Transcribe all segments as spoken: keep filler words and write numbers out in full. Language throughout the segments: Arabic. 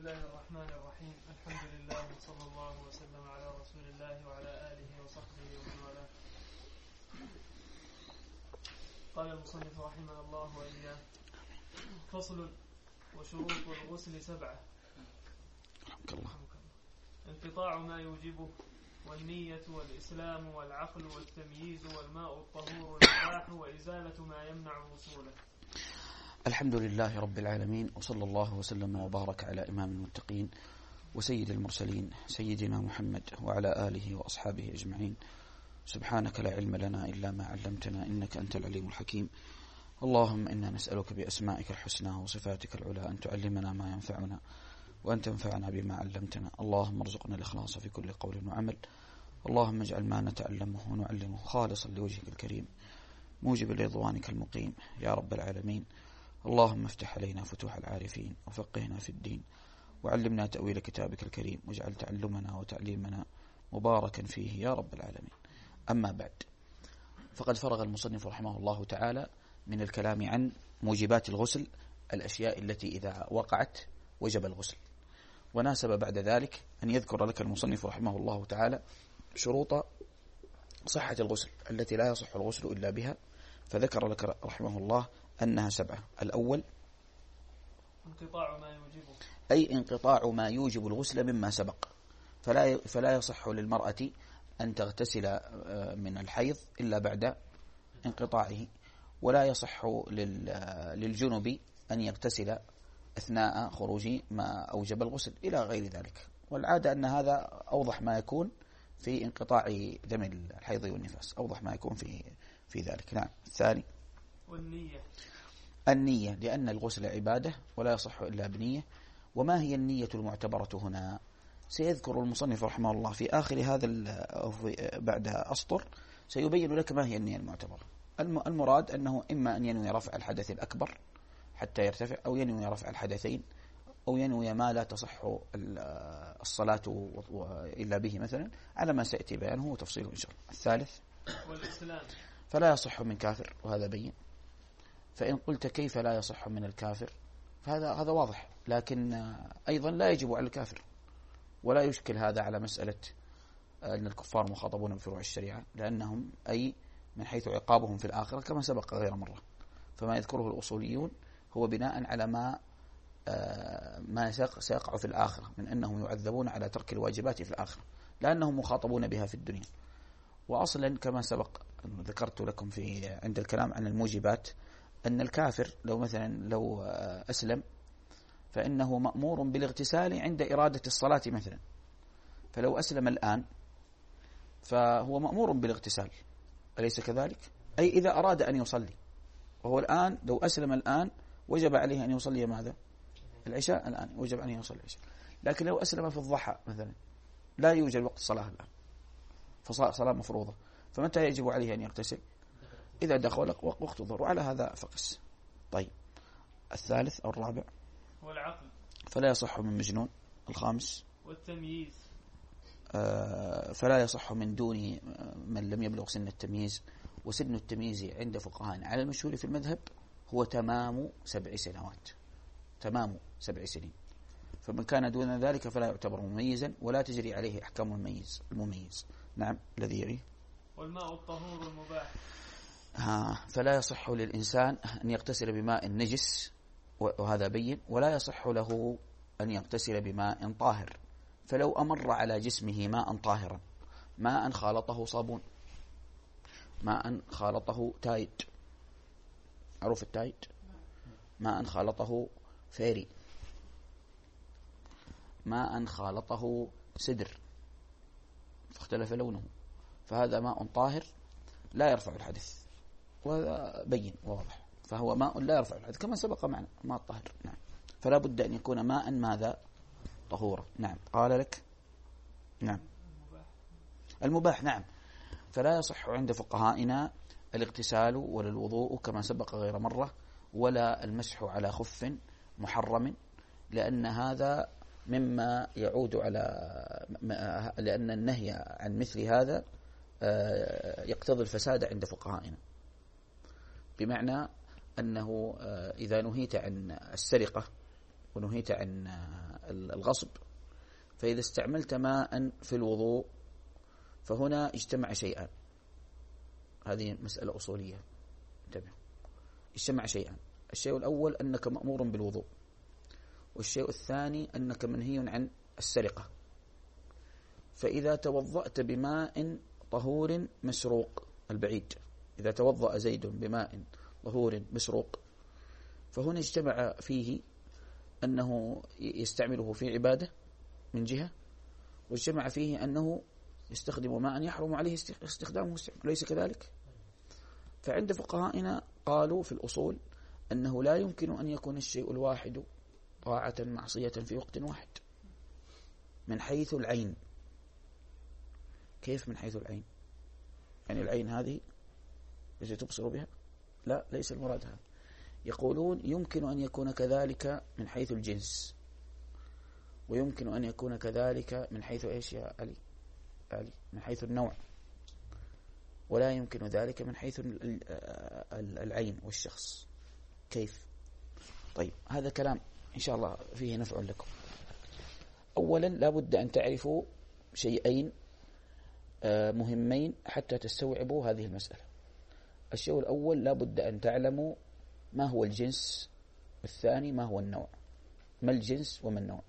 الله الرحمن الرحيم. الحمد لله وصلى الله وسلم على رسول الله وعلى آله وصحبه ومن والاه. قال المصنف رحمه الله وإياه: فصل. وشروط الغسل سبعة: انقطاع ما يوجبه، والنية، والإسلام، والعقل، والتمييز، والماء الطهور المباح، وإزالة ما يمنع وصوله. الحمد لله رب العالمين، وصلى الله وسلم وبارك على إمام المتقين وسيد المرسلين سيدنا محمد وعلى آله وأصحابه أجمعين. سبحانك لا علم لنا إلا ما علمتنا، إنك أنت العليم الحكيم. اللهم إنا نسألك بأسمائك الحسنى وصفاتك العلى أن تعلمنا ما ينفعنا وأن تنفعنا بما علمتنا. اللهم ارزقنا الإخلاص في كل قول وعمل. اللهم اجعل ما نتعلمه ونعلمه خالصا لوجهك الكريم موجب لرضوانك المقيم يا رب العالمين. اللهم افتح علينا فتوح العارفين وفقهنا في الدين، وعلمنا تأويل كتابك الكريم، واجعل تعلمنا وتعليمنا مباركا فيه يا رب العالمين. أما بعد، فقد فرغ المصنف رحمه الله تعالى من الكلام عن موجبات الغسل، الأشياء التي إذا وقعت وجب الغسل، وناسب بعد ذلك أن يذكر لك المصنف رحمه الله تعالى شروط صحة الغسل التي لا يصح الغسل إلا بها، فذكر لك رحمه الله أنها سبعة. الأول انقطاع ما يوجبه، أي انقطاع ما يوجب الغسل مما سبق، فلا فلا يصح للمرأة أن تغتسل من الحيض إلا بعد انقطاعه، ولا يصح للجنب أن يغتسل أثناء خروج ما أوجب الغسل إلى غير ذلك. والعادة أن هذا أوضح ما يكون في انقطاع دم الحيض والنفاس، أوضح ما يكون في في ذلك. نعم. الثاني والنية، النية، لأن الغسل عبادة ولا يصح إلا بنية. وما هي النية المعتبرة هنا؟ سيذكر المصنف رحمه الله في آخر هذا بعد أسطر سيبين لك ما هي النية المعتبرة. المراد أنه إما أن ينوي رفع الحدث الأكبر حتى يرتفع، أو ينوي رفع الحدثين، أو ينوي ما لا تصح الصلاة إلا به مثلا، على ما سيأتي بيانه وتفصيله إن شاء الله. الثالث والإسلام، فلا يصح من كافر، وهذا بين. فإن قلت كيف لا يصح من الكافر، فهذا هذا واضح، لكن أيضا لا يجب على الكافر، ولا يشكل هذا على مسألة أن الكفار مخاطبون بفروع الشريعة، لأنهم أي من حيث عقابهم في الآخرة كما سبق غير مرة. فما يذكره الأصوليون هو بناء على ما ما سيقع في الآخرة من أنهم يعذبون على ترك الواجبات في الآخرة، لأنهم مخاطبون بها في الدنيا. وأصلا كما سبق ذكرت لكم في عند الكلام عن الموجبات أن الكافر لو مثلا لو أسلم فإنه مأمور بالاغتسال عند إرادة الصلاة مثلا، فلو أسلم الآن فهو مأمور بالاغتسال، أليس كذلك؟ أي إذا أراد أن يصلي، وهو الآن لو أسلم الآن وجب عليه أن يصلي ماذا؟ العشاء. الآن وجب أن يصلي العشاء. لكن لو أسلم في الضحى مثلا لا يوجد وقت الصلاة الآن، فصلاة مفروضة، فمتى يجب عليه أن يغتسل؟ إذا دخل وقت الظهر، وعلى هذا فقس. طيب، الثالث أو الرابع والعقل، فلا يصح من مجنون. الخامس والتمييز، آه فلا يصح من دون من لم يبلغ سن التمييز. وسن التمييز عند فقهاء على المشهور في المذهب هو تمام سبع سنوات، تمام سبع سنين. فمن كان دون ذلك فلا يعتبر مميزا، ولا تجري عليه أحكام المميز المميز نعم. الذي يليه والماء الطهور المباح، ها فلا يصح للإنسان أن يغتسل بماء نجس، وهذا بين. ولا يصح له أن يغتسل بماء طاهر، فلو أمر على جسمه ماء طاهرا، ماء خالطه صابون، ماء خالطه تايد، عروف التايد، ماء خالطه فيري، ماء خالطه سدر فاختلف لونه، فهذا ماء طاهر لا يرفع الحدث، وهذا بين واضح، فهو ماء لا يرفع الحدث كما سبق معنا، ماء طاهر. نعم. فلا بد أن يكون ماء ماذا؟ طهورا. نعم. قال لك نعم المباح. نعم. فلا يصح عند فقهائنا الاغتسال ولا الوضوء كما سبق غير مرة، ولا المسح على خف محرم، لأن هذا مما يعود على لأن النهي عن مثل هذا يقتضي الفساد عند فقهائنا، بمعنى أنه إذا نهيت عن السرقة ونهيت عن الغصب. فإذا استعملت ماء في الوضوء فهنا اجتمع شيئان، هذه مسألة أصولية، انتبه، اجتمع شيئان. الشيء الأول أنك مأمور بالوضوء، والشيء الثاني أنك منهي عن السرقة. فإذا توضأت بماء طهور مسروق، البعيد، إذا توضأ زيد بماء طهور مسروق، فهنا اجتمع فيه أنه يستعمله في عبادة من جهة، واجتمع فيه أنه يستخدم ماء يحرم عليه استخدامه، ليس كذلك؟ فعند فقهائنا قالوا في الأصول أنه لا يمكن أن يكون الشيء الواحد طاعة معصية في وقت واحد من حيث العين. كيف من حيث العين؟ يعني العين هذه التي تبصر بها؟ لا، ليس المراد هذا. يقولون يمكن أن يكون كذلك من حيث الجنس، ويمكن أن يكون كذلك من حيث إيش يا علي؟ علي من حيث النوع، ولا يمكن ذلك من حيث العين والشخص. كيف؟ طيب هذا كلام إن شاء الله فيه نفع لكم. أولا لا بد أن تعرفوا شيئين مهمين حتى تستوعبوا هذه المسألة. الشيء الأول لا بد أن تعلموا ما هو الجنس، والثاني ما هو النوع. ما الجنس وما النوع؟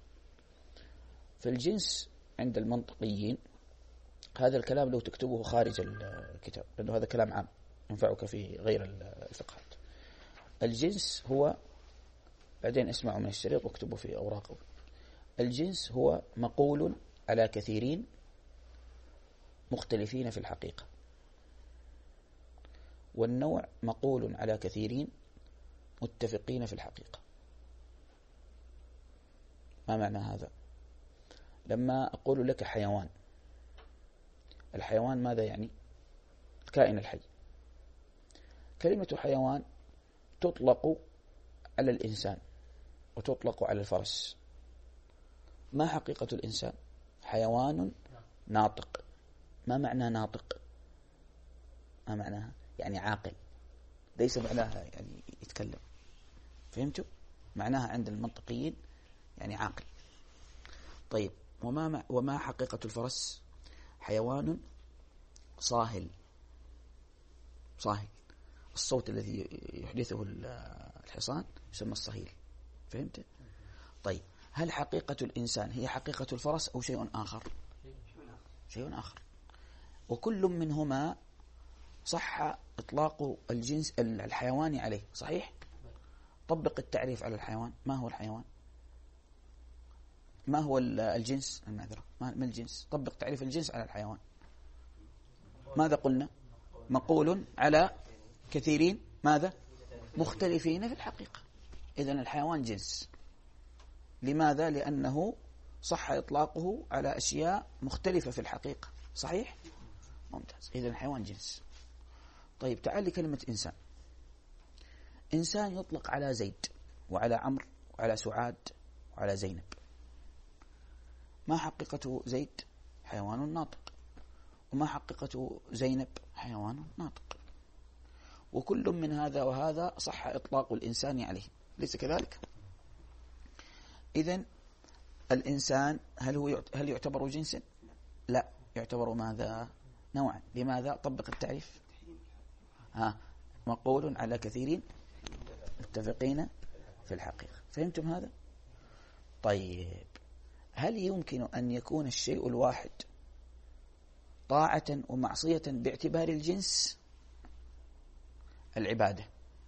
فالجنس عند المنطقيين، هذا الكلام لو تكتبه خارج الكتاب لأنه هذا كلام عام ينفعك في غير الفقهات. الجنس هو، بعدين اسمعوا من الشريط واكتبوا في أوراقه، الجنس هو مقول على كثيرين مختلفين في الحقيقة، والنوع مقول على كثيرين متفقين في الحقيقة. ما معنى هذا؟ لما أقول لك حيوان، الحيوان ماذا يعني؟ الكائن الحي. كلمة حيوان تطلق على الإنسان وتطلق على الفرس. ما حقيقة الإنسان؟ حيوان ناطق. ما معنى ناطق؟ ما معناها؟ يعني عاقل، ليس معناها يعني يتكلم. فهمتوا؟ معناها عند المنطقيين يعني عاقل. طيب وما وما حقيقة الفرس؟ حيوان صاهل. صاهل، الصوت الذي يحدثه الحصان يسمى الصهيل. فهمت؟ طيب هل حقيقة الإنسان هي حقيقة الفرس أو شيء آخر؟ شيء آخر. وكل منهما صح إطلاق الجنس الحيواني عليه، صحيح؟ طبق التعريف على الحيوان. ما هو الحيوان؟ ما هو الجنس؟ المعذرة، ما الجنس؟ طبق تعريف الجنس على الحيوان. ماذا قلنا؟ مقول على كثيرين ماذا؟ مختلفين في الحقيقة. إذن الحيوان جنس. لماذا؟ لأنه صح إطلاقه على أشياء مختلفة في الحقيقة، صحيح؟ ممتاز. إذن الحيوان جنس. طيب تعال لكلمة إنسان. إنسان يطلق على زيد وعلى عمرو وعلى سعاد وعلى زينب. ما حقيقة زيد؟ حيوان ناطق. وما حقيقة زينب؟ حيوان ناطق. وكل من هذا وهذا صح إطلاق الإنسان عليه، ليس كذلك؟ إذن الإنسان هل هو هل يعتبر جنسا؟ لا، يعتبر ماذا؟ نوعا. لماذا؟ طبق التعريف. ها، مقول على كثيرين متفقين في الحقيقة. فهمتم هذا؟ طيب هل يمكن أن يكون الشيء الواحد طاعة ومعصية باعتبار الجنس؟ العبادة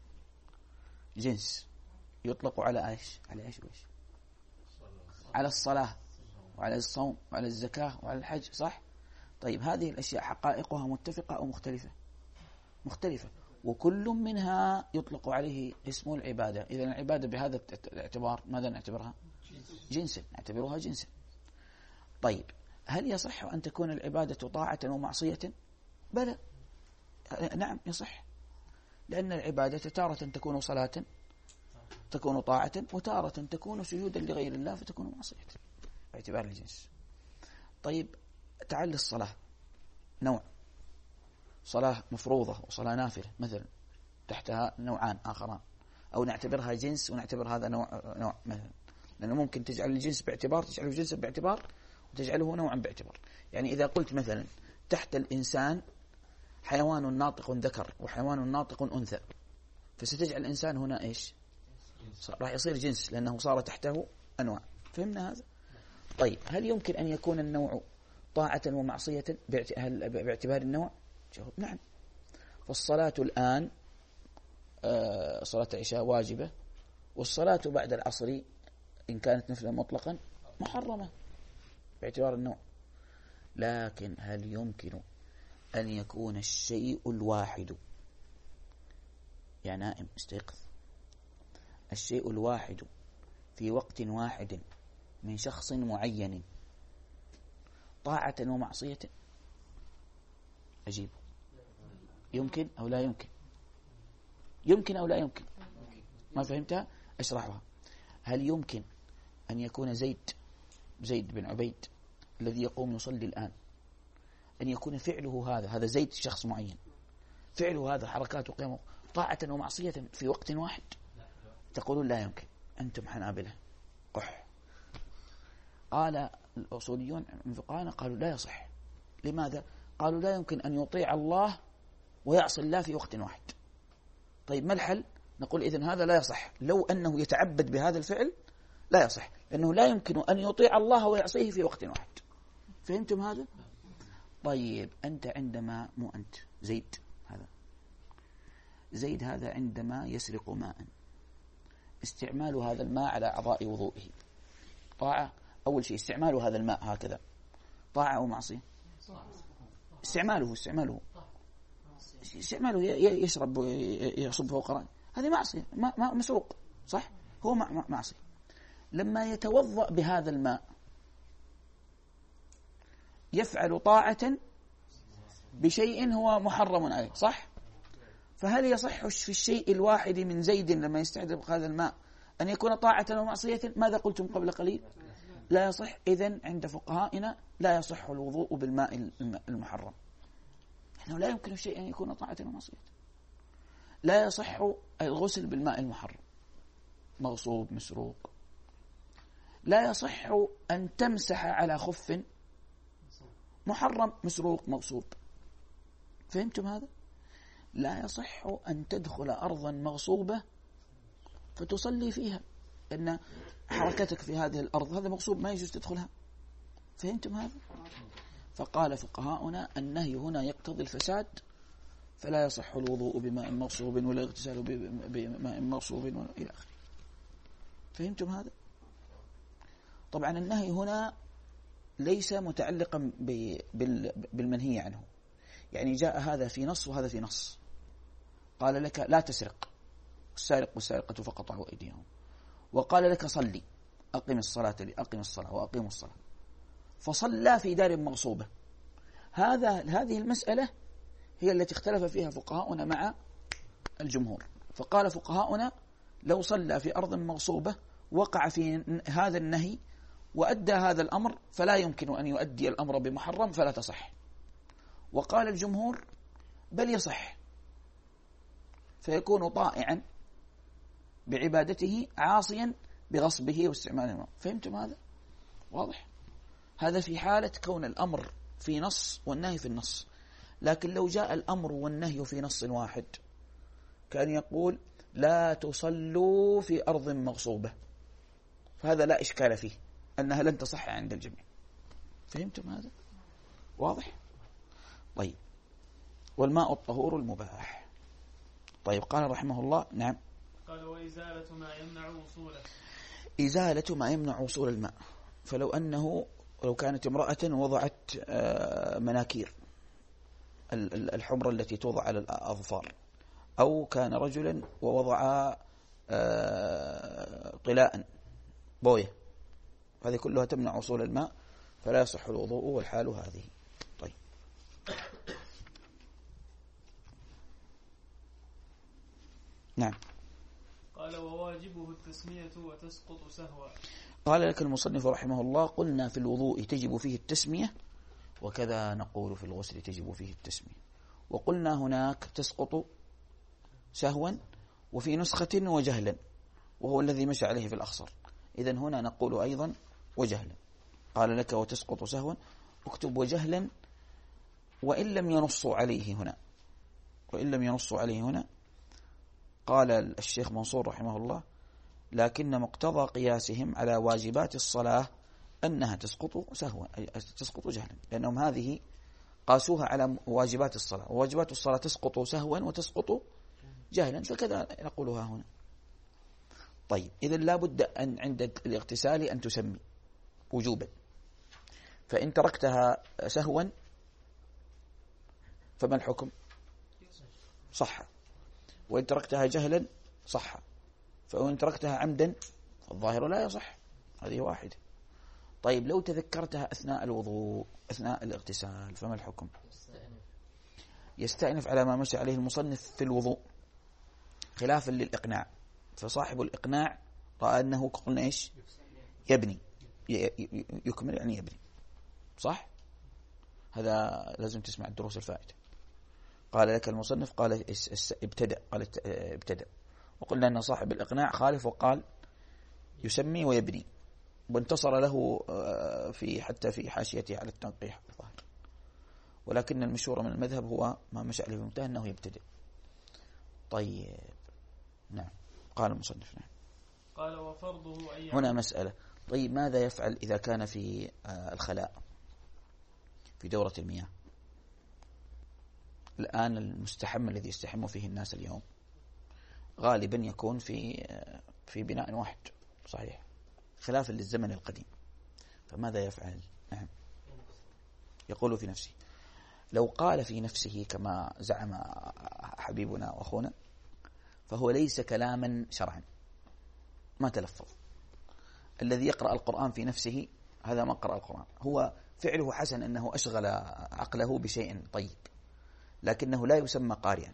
جنس يطلق على ايش؟ على ايش وإيش؟ على الصلاة وعلى الصوم وعلى الزكاة وعلى الحج، صح؟ طيب هذه الأشياء حقائقها متفقة أو مختلفة؟ مختلفة. وكل منها يطلق عليه اسم العبادة. إذا العبادة بهذا الاعتبار ماذا نعتبرها؟ جنسا، نعتبرها جنسا. طيب هل يصح أن تكون العبادة طاعة ومعصية؟ بلى، نعم يصح، لأن العبادة تارة تكون صلاة تكون طاعة، وتارة تكون سجودا لغير الله فتكون معصية باعتبار الجنس. طيب تعال للصلاة، نوع صلاة مفروضة وصلاة نافلة مثلا، تحتها نوعان آخران، أو نعتبرها جنس ونعتبر هذا نوع نوع مثلا لأنه ممكن تجعل الجنس باعتبار، تجعله جنسا باعتبار، وتجعله نوعا باعتبار. يعني إذا قلت مثلا تحت الإنسان حيوان ناطق ذكر وحيوان ناطق أنثى، فستجعل الإنسان هنا إيش؟ راح يصير جنس لأنه صار تحته أنواع. فهمنا هذا؟ طيب هل يمكن أن يكون النوع طاعة ومعصية باعتبار النوع؟ جواب نعم. فالصلاة الآن آه صلاة العشاء واجبة، والصلاة بعد العصر إن كانت نفلا مطلقا محرمة باعتبار النوع. لكن هل يمكن أن يكون الشيء الواحد، يا نائم استيقظ، الشيء الواحد في وقت واحد من شخص معين طاعة ومعصية؟ أجيب، يمكن أو لا يمكن؟ يمكن أو لا يمكن؟ ما فهمتها؟ أشرحها. هل يمكن أن يكون زيد زيد بن عبيد الذي يقوم يصلي الآن أن يكون فعله هذا هذا زيد شخص معين، فعله هذا حركات وقيمه طاعة ومعصية في وقت واحد؟ تقولون لا يمكن. أنتم حنابلة قح. قال الأصوليون من فقهانا قالوا لا يصح. لماذا؟ قالوا لا يمكن أن يطيع الله ويعصي الله في وقت واحد. طيب ما الحل؟ نقول إذن هذا لا يصح. لو أنه يتعبد بهذا الفعل لا يصح، لأنه لا يمكن أن يطيع الله ويعصيه في وقت واحد. فهمتم هذا؟ طيب أنت عندما مو أنت زيد هذا زيد هذا عندما يسرق ماء، استعمال هذا الماء على أعضاء وضوئه طاعة؟ أول شيء استعمال هذا الماء هكذا طاعة أو معصية؟ استعماله استعماله استعماله يشرب يصب فوق رأي، هذه معصية، ما مسروق صح؟ هو معصية. لما يتوضأ بهذا الماء يفعل طاعة بشيء هو محرم عليه صح؟ فهل يصح في الشيء الواحد من زيد لما يستحضر هذا الماء أن يكون طاعة ومعصية؟ ماذا قلتم قبل قليل؟ لا يصح. إذن عند فقهائنا لا يصح الوضوء بالماء المحرم، لأنه لا يمكن الشيء أن يكون طاعة ومعصية. لا يصح الغسل بالماء المحرم، مغصوب مسروق. لا يصح أن تمسح على خف محرم مسروق مغصوب. فهمتم هذا؟ لا يصح أن تدخل أرضا مغصوبة فتصلي فيها، لأن حركتك في هذه الأرض هذا مغصوب ما يجوز تدخلها. فهمتم هذا؟ فقال فقهاؤنا النهي هنا يقتضي الفساد، فلا يصح الوضوء بماء مغصوب ولا اغتسال بماء مغصوب إلى آخره. فهمتم هذا؟ طبعا النهي هنا ليس متعلقا بالمنهي عنه، يعني جاء هذا في نص وهذا في نص. قال لك لا تسرق، السارق والسارقة فقطعوا أيديهم، وقال لك صلي أقم الصلاة لأقم الصلاة وأقيموا الصلاة، فصلى في دار مغصوبة. هذا هذه المسألة هي التي اختلف فيها فقهاؤنا مع الجمهور. فقال فقهاؤنا لو صلى في أرض مغصوبة وقع في هذا النهي وأدى هذا الأمر فلا يمكن أن يؤدي الأمر بمحرم فلا تصح. وقال الجمهور بل يصح، فيكون طائعا بعبادته عاصيا بغصبه واستعماله. فهمتم هذا؟ واضح؟ هذا في حالة كون الأمر في نص والنهي في النص. لكن لو جاء الأمر والنهي في نص واحد كان يقول لا تصلوا في أرض مغصوبة، فهذا لا إشكال فيه أنها لن تصح عند الجميع. فهمتم هذا؟ واضح؟ طيب والماء الطهور المباح. طيب قال رحمه الله نعم قال وإزالة ما يمنع وصوله، إزالة ما يمنع وصول الماء. فلو أنه لو كانت امرأة وضعت مناكير الحمرة التي توضع على الأظفار، أو كان رجلا ووضع طلاء بوية، هذه كلها تمنع وصول الماء فلا يصح الوضوء والحال هذه. طيب نعم. قال وواجبه التسمية وتسقط سهوا. قال لك المصنف رحمه الله قلنا في الوضوء تجب فيه التسمية، وكذا نقول في الغسل تجب فيه التسمية. وقلنا هناك تسقط سهوا وفي نسخة وجهلا، وهو الذي مشى عليه في الأخصر. إذن هنا نقول أيضا وجهلا. قال لك وتسقط سهوا، اكتب وجهلا وإن لم ينصوا عليه هنا، وإن لم ينصوا عليه هنا. قال الشيخ منصور رحمه الله لكن مقتضى قياسهم على واجبات الصلاة أنها تسقط سهوا، تسقط جهلا، لأنهم هذه قاسوها على واجبات الصلاة، وواجبات الصلاة تسقط سهوا وتسقط جهلا، فكذا نقولها هنا. طيب إذن لا بد أن عند الاغتسال أن تسمي وجوبا، فإن تركتها سهوا فما الحكم؟ صح. وإن تركتها جهلا صح. فإن تركتها عمدا فالظاهر لا يصح. هذه واحدة. طيب لو تذكرتها أثناء الوضوء أثناء الاغتسال فما الحكم؟ يستأنف على ما مشى عليه المصنف في الوضوء خلافا للإقناع. فصاحب الإقناع رأى أنه قلنا إيش؟ يبني، يكمل يعني يبني، صح؟ هذا لازم تسمع الدروس الفائتة. قال لك المصنف قال ابتدأ، قال ابتدأ، وقلنا أن صاحب الإقناع خالف وقال يسمي ويبني، وانتصر له في حتى في حاشيته على التنقيح الظاهر. ولكن المشهور من المذهب هو ما مشى عليه المنتهى أنه يبتدئ. طيب نعم. قال المصنف نعم. قال وفرضه أي هنا مسألة. طيب ماذا يفعل إذا كان في الخلاء في دورة المياه؟ الآن المستحم الذي يستحم فيه الناس اليوم غالبا يكون في في بناء واحد، صحيح، خلافا للزمن القديم. فماذا يفعل؟ نعم. يقول في نفسه. لو قال في نفسه كما زعم حبيبنا وأخونا فهو ليس كلاما شرعا، ما تلفظ. الذي يقرأ القرآن في نفسه هذا ما قرأ القرآن، هو فعله حسن أنه أشغل عقله بشيء طيب، لكنه لا يسمى قارئا،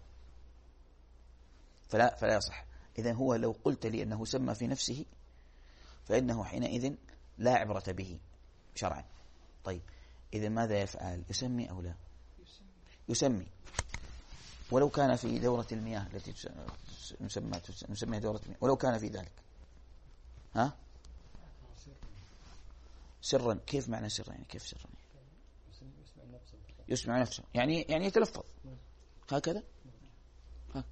فلا فلا يصح. إذن هو لو قلت لي أنه سمى في نفسه فإنه حينئذ لا عبرة به شرعا. طيب إذن ماذا يفعل؟ يسمي أو لا؟ يسمي. ولو كان في دورة المياه التي نسمى نسميها دورة المياه، ولو كان في ذلك ها سرا. كيف معنى سرا؟ يعني كيف سرا؟ يسمع نفسه، يعني يعني يتلفظ هكذا. ها.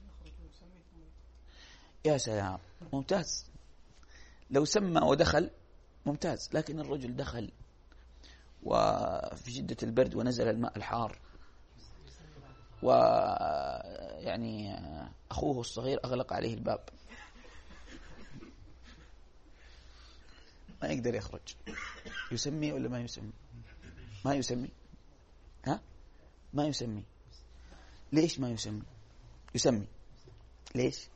يا سلام، ممتاز. لو سمى ودخل ممتاز، لكن الرجل دخل وفي شدة البرد ونزل الماء الحار، ويعني أخوه الصغير أغلق عليه الباب، ما يقدر يخرج. يسمي ولا ما يسمي؟ ما يسمي. ها؟ ما يسمي. ليش ما يسمي؟ يسمي. ليش؟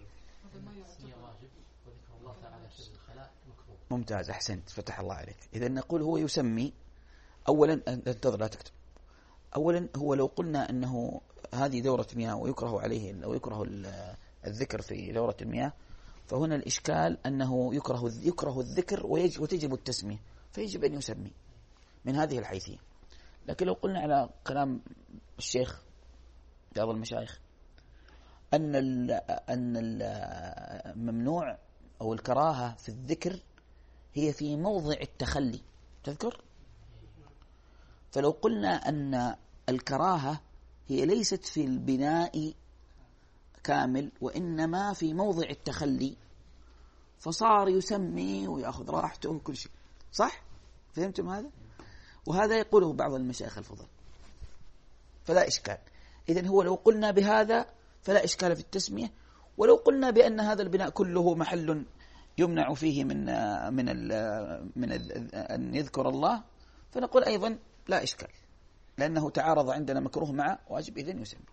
ممتاز، أحسنت، فتح الله عليك. إذا نقول هو يسمي. أولا انتظر لا تكتب. أولا هو لو قلنا أنه هذه دورة مياه ويكره عليه أو يكره الذكر في دورة المياه، فهنا الإشكال أنه يكره يكره الذكر وتجب التسمية، فيجب أن يسمي من هذه الحيثية. لكن لو قلنا على كلام الشيخ بعض المشايخ أن أن الممنوع أو الكراهة في الذكر هي في موضع التخلي، تذكر؟ فلو قلنا أن الكراهة هي ليست في البناء كامل وإنما في موضع التخلي، فصار يسمي ويأخذ راحته وكل شيء، صح؟ فهمتم هذا؟ وهذا يقوله بعض المشايخ الفضل، فلا إشكال. إذن هو لو قلنا بهذا فلا إشكال في التسمية، ولو قلنا بأن هذا البناء كله محل يمنع فيه من من ال من ال أن يذكر الله فنقول أيضا لا إشكال، لأنه تعارض عندنا مكروه مع واجب، إذن يسمى.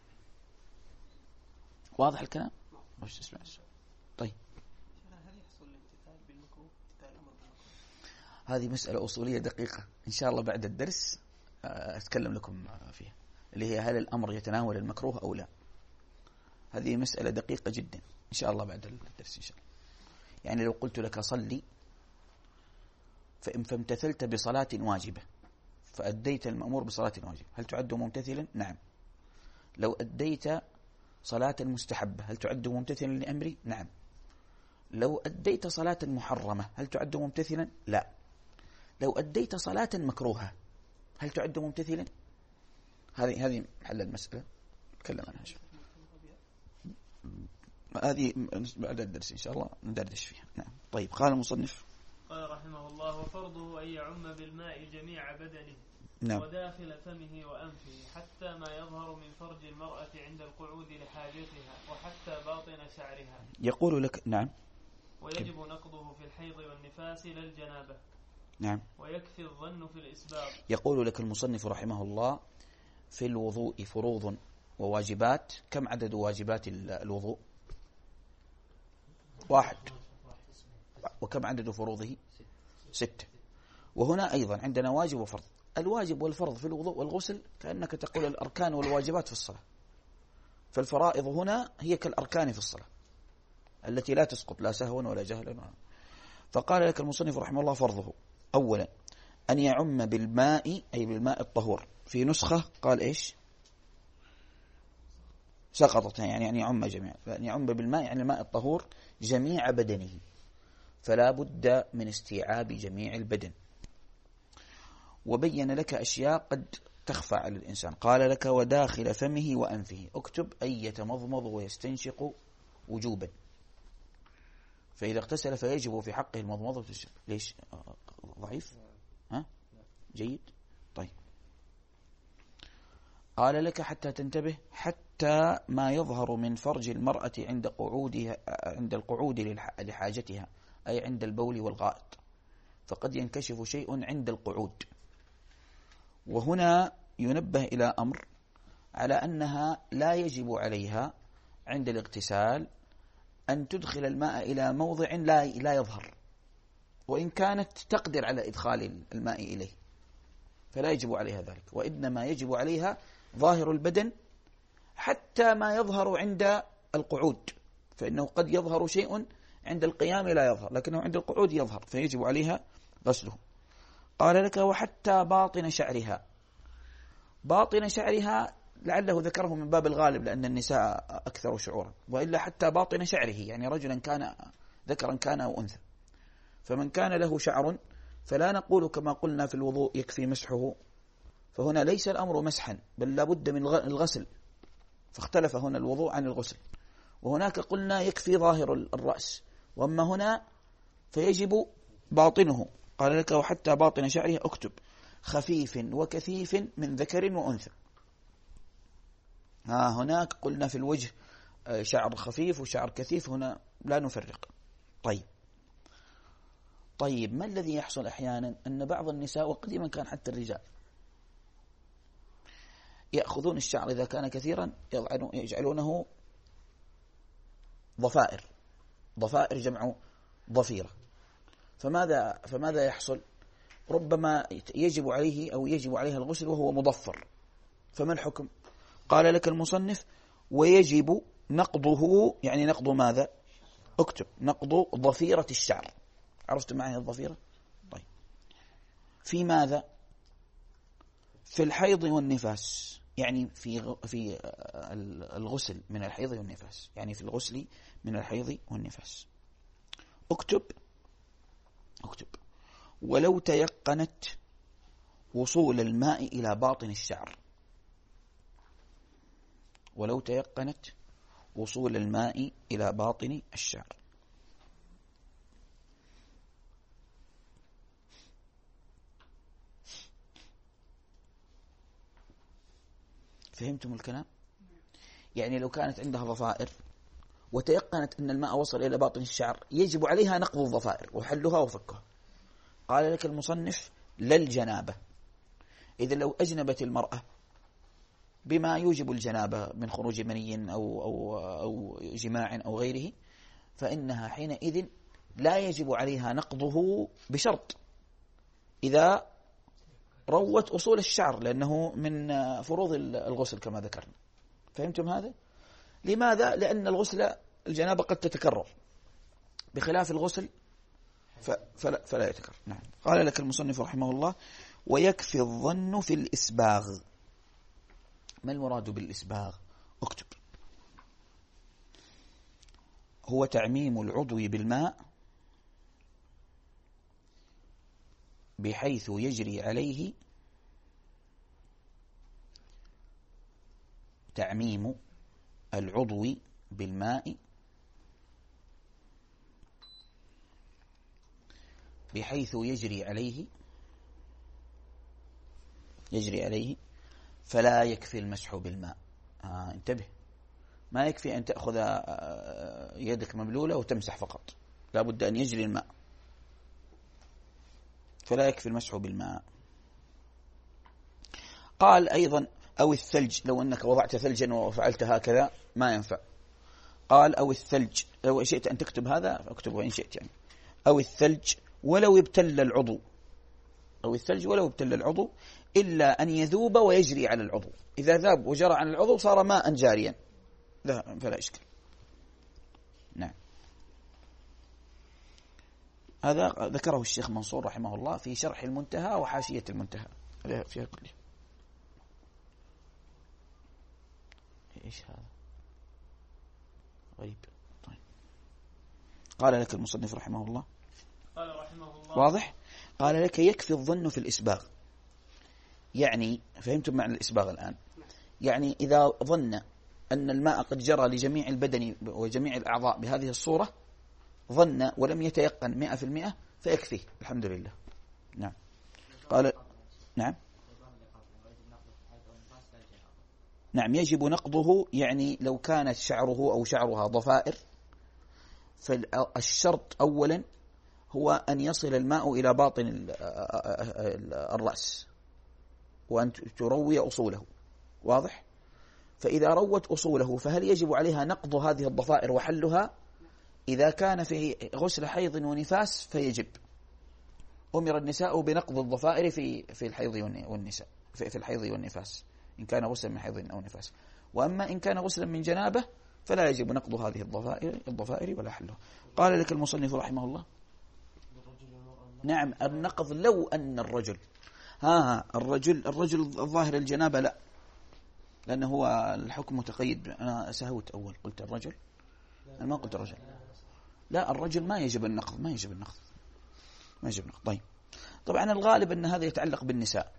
واضح الكلام؟ مش تسمع السؤال. طيب هذه مسألة أصولية دقيقة، إن شاء الله بعد الدرس أتكلم لكم فيها، اللي هي هل الأمر يتناول المكروه أو لا. هذه مسألة دقيقة جدا، إن شاء الله بعد الدرس إن شاء الله. يعني لو قلت لك صلي فإن فامتثلت بصلاة واجبة فأديت المأمور بصلاة واجبة، هل تعد ممتثلا؟ نعم. لو أديت صلاة مستحبة هل تعد ممتثلا لأمري؟ نعم. لو أديت صلاة محرمة هل تعد ممتثلا؟ لا. لو أديت صلاة مكروهة هل تعد ممتثلا؟ هذه هذه محل المسألة نتكلم عنها شوي. هذه بعد الدرس إن شاء الله ندردش فيها. نعم. طيب قال المصنف قال رحمه الله: وفرضه أن يعم بالماء جميع بدنه. نعم. وداخل فمه وأنفه حتى ما يظهر من فرج المرأة عند القعود لحاجتها وحتى باطن شعرها. يقول لك نعم. ويجب نقضه في الحيض والنفاس لا الجنابة. نعم. ويكفي الظن في الإسباغ. يقول لك المصنف رحمه الله: في الوضوء فروض وواجبات. كم عدد واجبات الوضوء؟ واحد. وكم عدد فروضه؟ ستة. وهنا أيضا عندنا واجب وفرض. الواجب والفرض في الوضوء والغسل كأنك تقول الأركان والواجبات في الصلاة. فالفرائض هنا هي كالأركان في الصلاة التي لا تسقط لا سهوا ولا جهلا. فقال لك المصنف رحمه الله: فرضه أولا أن يعم بالماء، أي بالماء الطهور. في نسخة قال إيش؟ سقطت، يعني أن يعم جميع. فأن يعم بالماء يعني الماء الطهور جميع بدنه، فلا بد من استيعاب جميع البدن. وبين لك أشياء قد تخفى على الإنسان. قال لك: وداخل فمه وأنفه. اكتب: أن يتمضمض ويستنشق وجوبا. فإذا اغتسل فيجب في حقه المضمضة والتنشيق. ليش ضعيف؟ ها؟ جيد. طيب قال لك حتى تنتبه: حتى ما يظهر من فرج المرأة عند قعودها عند القعود لحاجتها، أي عند البول والغائط. فقد ينكشف شيء عند القعود. وهنا ينبه إلى أمر، على أنها لا يجب عليها عند الاغتسال أن تدخل الماء إلى موضع لا لا يظهر، وإن كانت تقدر على إدخال الماء إليه فلا يجب عليها ذلك. وإنما يجب عليها ظاهر البدن حتى ما يظهر عند القعود، فإنه قد يظهر شيء عند القيام لا يظهر، لكنه عند القعود يظهر، فيجب عليها غسله. قال لك: وحتى باطن شعرها. باطن شعرها لعله ذكره من باب الغالب لأن النساء أكثر شعورا، وإلا حتى باطن شعره يعني رجلا كان ذكرا كان أو أنثى. فمن كان له شعر فلا نقول كما قلنا في الوضوء يكفي مسحه، فهنا ليس الأمر مسحا بل لابد من الغسل، فاختلف هنا الوضوء عن الغسل. وهناك قلنا يكفي ظاهر الرأس، وأما هنا فيجب باطنه. قال لك: وحتى باطن شعره. اكتب: خفيف وكثيف من ذكر وأنثى. ها هناك قلنا في الوجه شعر خفيف وشعر كثيف، هنا لا نفرق. طيب طيب ما الذي يحصل أحيانا؟ أن بعض النساء وقديما كان حتى الرجال يأخذون الشعر إذا كان كثيرا يجعلونه ضفائر. ضفائر جمع ضفيرة. فماذا فماذا يحصل؟ ربما يجب عليه أو يجب عليها الغسل وهو مضفر. فما الحكم؟ قال لك المصنف: ويجب نقضه. يعني نقض ماذا؟ اكتب: نقض ضفيرة الشعر. عرفت معي الضفيرة؟ طيب في ماذا؟ في الحيض والنفاس، يعني في في الغسل من الحيض والنفاس، يعني في الغسل من الحيض والنفاس. اكتب اكتب ولو تيقنت وصول الماء إلى باطن الشعر. ولو تيقنت وصول الماء إلى باطن الشعر. فهمتم الكلام؟ يعني لو كانت عندها ضفائر وتيقنت أن الماء وصل إلى باطن الشعر يجب عليها نقض الضفائر وحلها وفكها. قال لك المصنف: لا الجنابة. إذا لو أجنبت المرأة بما يوجب الجنابة من خروج مني أو, أو, أو جماع أو غيره، فإنها حينئذ لا يجب عليها نقضه بشرط إذا روت أصول الشعر، لأنه من فروض الغسل كما ذكرنا. فهمتم هذا؟ لماذا؟ لأن الغسل الجنابة قد تتكرر بخلاف الغسل فلا, فلا يتكرر. نعم. قال لك المصنف رحمه الله: ويكفي الظن في الإسباغ. ما المراد بالإسباغ؟ اكتب: هو تعميم العضو بالماء بحيث يجري عليه تعميم العضو بالماء بحيث يجري عليه يجري عليه فلا يكفي المسح بالماء. آه انتبه، ما يكفي أن تأخذ يدك مبلولة وتمسح فقط، لا بد أن يجري الماء، فلا يكفي المسح بالماء. قال أيضا أو الثلج، لو أنك وضعت ثلجا وفعلت هكذا ما ينفع. قال أو الثلج، لو شئت أن تكتب هذا اكتبه إن شئت يعني. أو الثلج ولو ابتل العضو، أو الثلج ولو ابتل العضو إلا أن يذوب ويجري على العضو. إذا ذاب وجرى على العضو صار ماء جاريا فلا إشكال. نعم، هذا ذكره الشيخ منصور رحمه الله في شرح المنتهى وحاشية المنتهى فيها كله. إيش هذا غريب. طيب، قال لك المصنف رحمه الله قال رحمه الله واضح، قال لك يكفي الظن في الإسباغ. يعني فهمتم معنى الإسباغ الآن؟ يعني إذا ظن أن الماء قد جرى لجميع البدن وجميع الأعضاء بهذه الصورة، ظن ولم يتيقن مئة في المئة فيكفيه الحمد لله. نعم. قال نعم نعم يجب نقضه. يعني لو كانت شعره أو شعرها ضفائر، فالشرط أولا هو أن يصل الماء إلى باطن الرأس وأن تروي أصوله. واضح؟ فإذا روت أصوله فهل يجب عليها نقض هذه الضفائر وحلها؟ إذا كان في غسل حيض ونفاس فيجب. أمر النساء بنقض الضفائر في في الحيض والنساء في, في الحيض والنفاس إن كان غسلا من حيض أو نفاس. وأما إن كان غسلا من جنابة فلا يجب نقض هذه الضفائر الضفائر ولا حلها. قال لك المصنف رحمه الله نعم النقض لو أن الرجل ها ها الرجل الرجل الظاهر الجنابة لا، لأنه هو الحكم متقيد. أنا سهوت أول قلت الرجل، أنا ما قلت الرجل. لا، الرجل ما يجب النقض، ما يجب النقض ما يجب النقض. طيب، طبعا الغالب أن هذا يتعلق بالنساء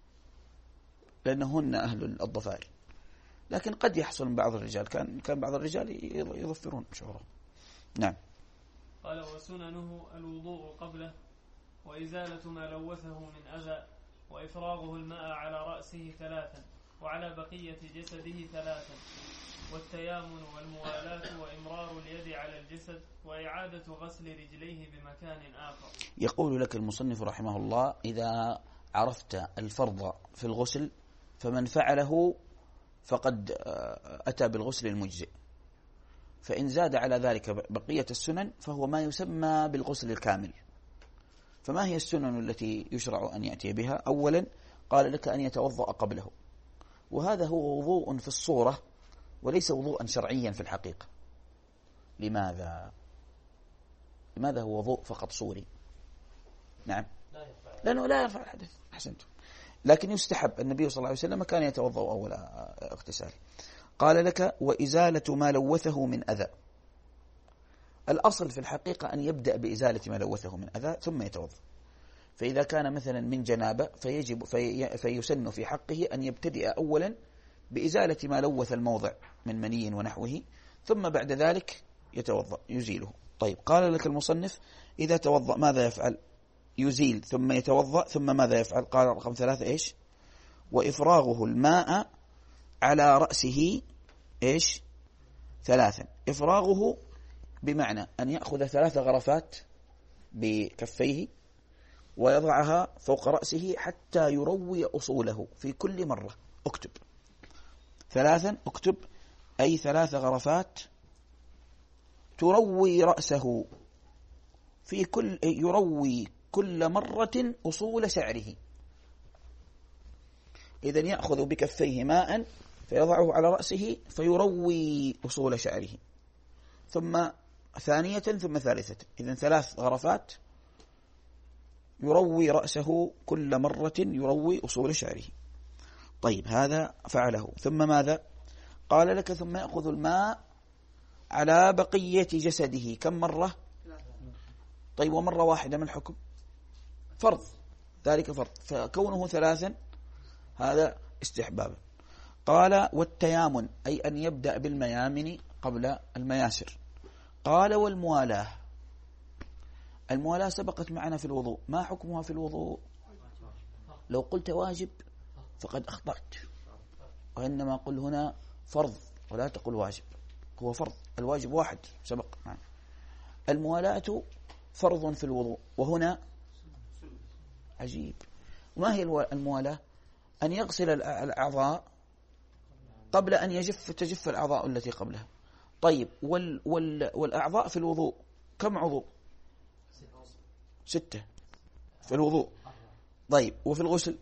لأنهن أهل الضفائر، لكن قد يحصل من بعض الرجال، كان كان بعض الرجال يضفرون شعورهم. نعم. قال وسننه الوضوء قبله وإزالة ما لوثه من أذى وإفراغه الماء على رأسه ثلاثا وعلى بقية جسده ثلاثا والتيامن والموالاة وإمرار اليد على الجسد وإعادة غسل رجليه بمكان آخر. يقول لك المصنف رحمه الله إذا عرفت الفرض في الغسل فمن فعله فقد أتى بالغسل المجزئ، فإن زاد على ذلك بقية السنن فهو ما يسمى بالغسل الكامل. فما هي السنن التي يشرع أن يأتي بها؟ أولا قال لك أن يتوضأ قبله، وهذا هو وضوء في الصورة وليس وضوءا شرعيا في الحقيقة. لماذا؟ لماذا هو وضوء فقط صوري؟ نعم، لأنه لا يرفع الحدث. أحسنتم. لكن يستحب، النبي صلى الله عليه وسلم كان يتوضأ أول اغتسال. قال لك وإزالة ما لوثه من أذى. الأصل في الحقيقة أن يبدأ بإزالة ما لوثه من أذى ثم يتوضأ. فإذا كان مثلا من جنابة فيجب في فيسن في حقه أن يبتدئ أولا بإزالة ما لوث الموضع من مني ونحوه، ثم بعد ذلك يتوضأ يزيله. طيب، قال لك المصنف إذا توضأ ماذا يفعل؟ يزيل ثم يتوضأ ثم ماذا يفعل؟ قال رقم ثلاثة إيش؟ وإفراغه الماء على رأسه إيش؟ ثلاثا. إفراغه بمعنى أن يأخذ ثلاث غرفات بكفيه ويضعها فوق رأسه حتى يروي أصوله في كل مرة. اكتب ثلاثا، اكتب أي ثلاث غرفات تروي رأسه في كل يروي كل مرة أصول شعره. إذن يأخذ بكفيه ماء فيضعه على رأسه فيروي أصول شعره، ثم ثانية ثم ثالثة. إذن ثلاث غرفات يروي رأسه كل مرة يروي أصول شعره. طيب، هذا فعله. ثم ماذا؟ قال لك ثم يأخذ الماء على بقية جسده كم مرة؟ طيب ومرة واحدة ما الحكم؟ فرض، ذلك فرض، فكونه ثلاثا هذا استحبابا. قال والتيامن أي أن يبدأ بالميامن قبل المياسر. قال والموالاة، الموالاة سبقت معنا في الوضوء، ما حكمها في الوضوء؟ لو قلت واجب فقد أخطأت، وإنما قل هنا فرض ولا تقل واجب، هو فرض، الواجب واحد سبق معنا. الموالاة فرض في الوضوء، وهنا عجيب. ما هي الموالاة؟ أن يغسل الأعضاء قبل أن يجف تجف الأعضاء التي قبلها. طيب وال وال والأعضاء في الوضوء كم عضو؟ ستة في الوضوء. طيب وفي الغسل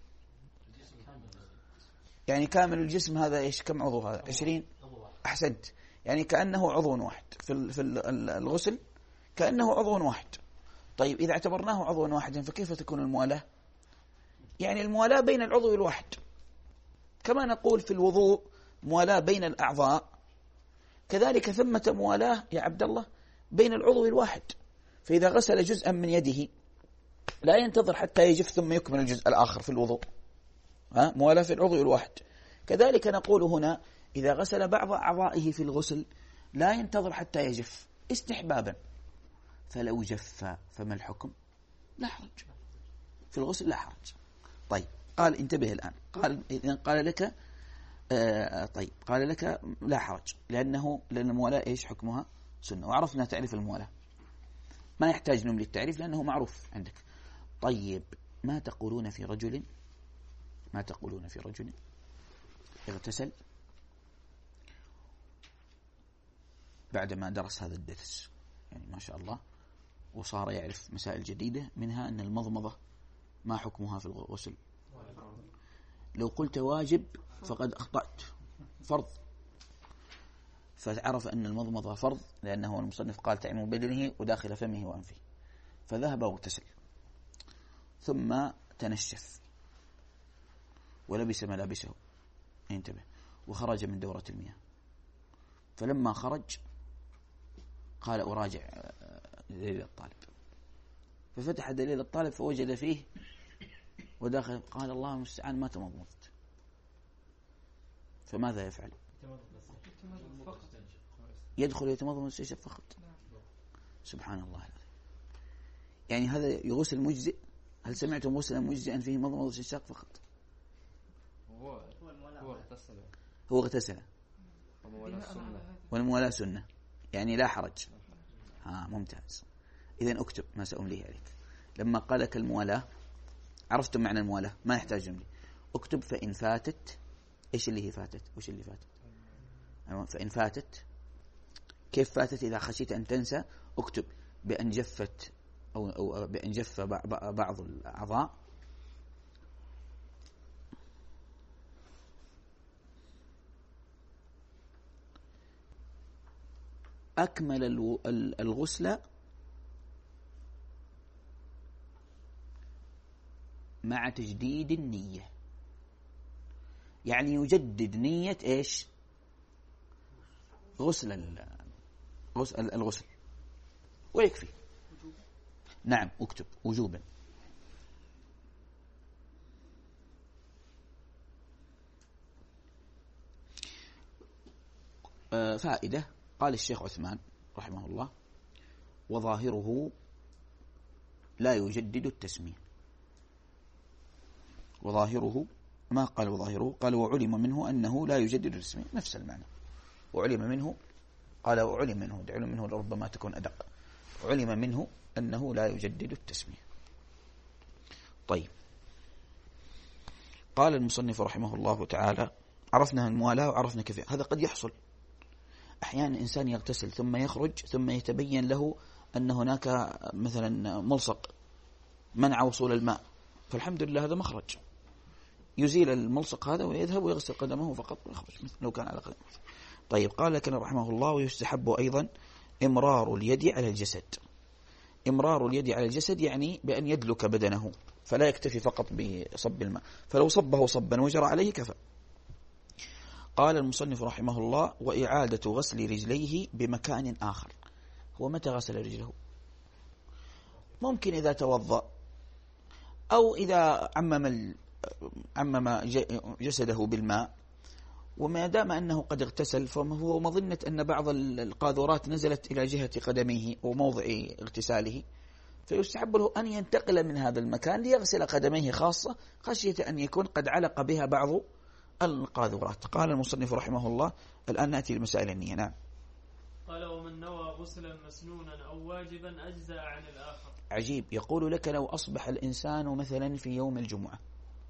يعني كامل الجسم هذا إيش كم عضو؟ هذا عشرين. أحسنت، يعني كأنه عضو واحد في في الغسل، كأنه عضو واحد. طيب إذا اعتبرناه عضوا واحدا فكيف تكون الموالاة؟ يعني الموالاة بين العضو الواحد، كما نقول في الوضوء موالاة بين الأعضاء، كذلك ثمة موالاة يا عبد الله بين العضو الواحد. فإذا غسل جزءا من يده لا ينتظر حتى يجف ثم يكمل الجزء الآخر في الوضوء، ها موالاة في العضو الواحد. كذلك نقول هنا إذا غسل بعض أعضائه في الغسل لا ينتظر حتى يجف استحبابا، فلو جف فما الحكم؟ لا حرج في الغسل، لا حرج. طيب قال انتبه الآن، قال إذن قال لك آه طيب قال لك لا حرج لأنه لأن الموالاة إيش حكمها؟ سنة، وعرفنا تعريف الموالاة، ما يحتاج نملي التعريف لأنه معروف عندك. طيب ما تقولون في رجل ما تقولون في رجل اغتسل بعدما درس هذا الدرس، يعني ما شاء الله، وصار يعرف مسائل جديدة، منها أن المضمضة ما حكمها في الغسل؟ لو قلت واجب فقد أخطأت، فرض، فعرف أن المضمضة فرض لأنه المصنف قال تعميم بدنه وداخل فمه وأنفه، فذهب واغتسل ثم تنشف ولبس ملابسه، انتبه، وخرج من دورة المياه، فلما خرج قال أراجع دليل الطالب، ففتح دليل الطالب فوجد فيه وداخل، قال الله المستعان ما تمضمضت، فماذا يفعل؟ يدخل يتمضمض ويستنشق فقط. سبحان الله. يعني هذا يغسل مجزئ؟ هل سمعتم غسلا مجزئا فيه مضمض واستنشاق فقط؟ هو هو اغتسل هو اغتسل والموالاة سنة، يعني لا حرج. ها ممتاز. إذن اكتب ما سأمليه عليك. لما قال لك الموالاة عرفتم معنى الموالاة، ما يحتاج جملة، اكتب فإن فاتت. إيش اللي هي فاتت؟ وش اللي فاتت؟ فإن فاتت، كيف فاتت؟ إذا خشيت أن تنسى اكتب بأن جفت أو, أو بأن جف بعض الأعضاء أكمل الغسل مع تجديد النية، يعني يجدد نية إيش؟ غسل الغسل ويكفي. نعم اكتب وجوبا. آه فائدة، قال الشيخ عثمان رحمه الله وظاهره لا يجدد التسمية، وظاهره ما قال وظاهره، قال وعلم منه أنه لا يجدد التسمية، نفس المعنى. وعلم منه، قال وعلم منه، علم منه ربما تكون أدق، علم منه أنه لا يجدد التسمية. طيب قال المصنف رحمه الله تعالى عرفنا الموالاة وعرفنا كيف هذا قد يحصل. أحيانا إنسان يغتسل ثم يخرج ثم يتبين له أن هناك مثلا ملصق منع وصول الماء، فالحمد لله هذا مخرج، يزيل الملصق هذا ويذهب ويغسل قدمه فقط ويخرج مثل لو كان على قدمه. طيب قال لكن رحمه الله ويستحب أيضا إمرار اليد على الجسد. إمرار اليد على الجسد يعني بأن يدلك بدنه، فلا يكتفي فقط بصب الماء، فلو صبه صبا وجرى عليه كفى. قال المصنف رحمه الله: وإعادة غسل رجليه بمكان آخر. هو متى غسل رجله؟ ممكن إذا توضأ أو إذا عمم عمم جسده بالماء، وما دام أنه قد اغتسل فهو مظنة أن بعض القاذورات نزلت إلى جهة قدميه وموضع اغتساله، فيستحب له أن ينتقل من هذا المكان ليغسل قدميه خاصة، خشية أن يكون قد علق بها بعض القاذورات. قال المصنف رحمه الله: الآن نأتي لمسائل النية. نعم. قال: ومن نوى غسلا مسنونا أو واجبا أجزأ عن الآخر. عجيب. يقول لك: لو أصبح الإنسان مثلا في يوم الجمعة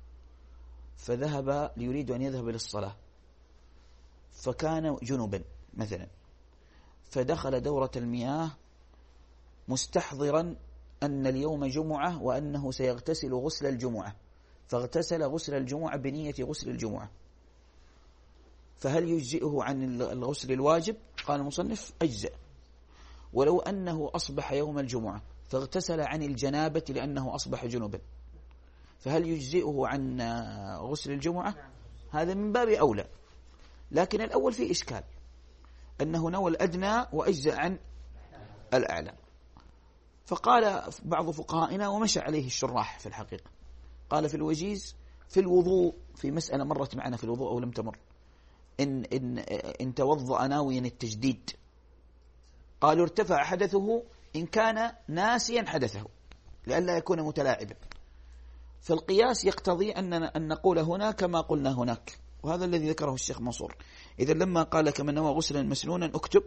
فذهب ليريد أن يذهب للصلاة، فكان جنبا مثلا، فدخل دورة المياه مستحضرا أن اليوم جمعة وأنه سيغتسل غسل الجمعة، فاغتسل غسل الجمعة بنية غسل الجمعة، فهل يجزئه عن الغسل الواجب؟ قال المصنف: أجزأ. ولو أنه أصبح يوم الجمعة فاغتسل عن الجنابة لأنه أصبح جنبا، فهل يجزئه عن غسل الجمعة؟ هذا من باب أولى، لكن الأول فيه إشكال، أنه نوى الأدنى وأجزأ عن الأعلى. فقال بعض فقهائنا، ومشى عليه الشراح في الحقيقة، قال في الوجيز في الوضوء، في مسألة مرت معنا في الوضوء أو لم تمر، إن, إن, إن توضأ ناويا التجديد، قالوا ارتفع حدثه إن كان ناسيا حدثه لئلا يكون متلاعبا، فالقياس يقتضي أن أن نقول هنا كما قلنا هناك، وهذا الذي ذكره الشيخ منصور. إذا لما قال كمن نوى غسلا مسنونا اكتب